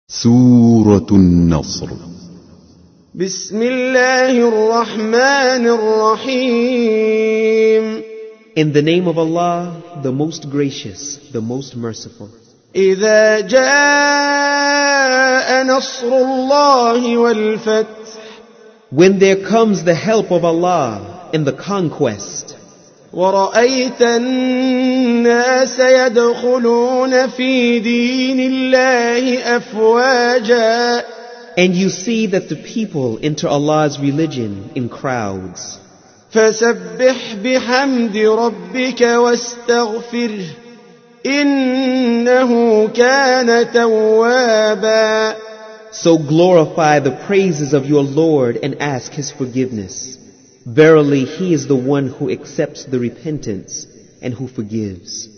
سورة النصر. بسم الله الرحمن الرحيم. In the name of Allah, the most gracious, the most merciful. إذا جاء نصر الله والفتح. When there comes the help of Allah in the conquest. ورأيت الناس يدخلون في دين الله أفواجا. And you see that the people enter Allah's religion in crowds. فسبح بحمد ربك واستغفره إنه كان توابا. So glorify the praises of your Lord and ask His forgiveness. Verily, He is the one who accepts the repentance and who forgives.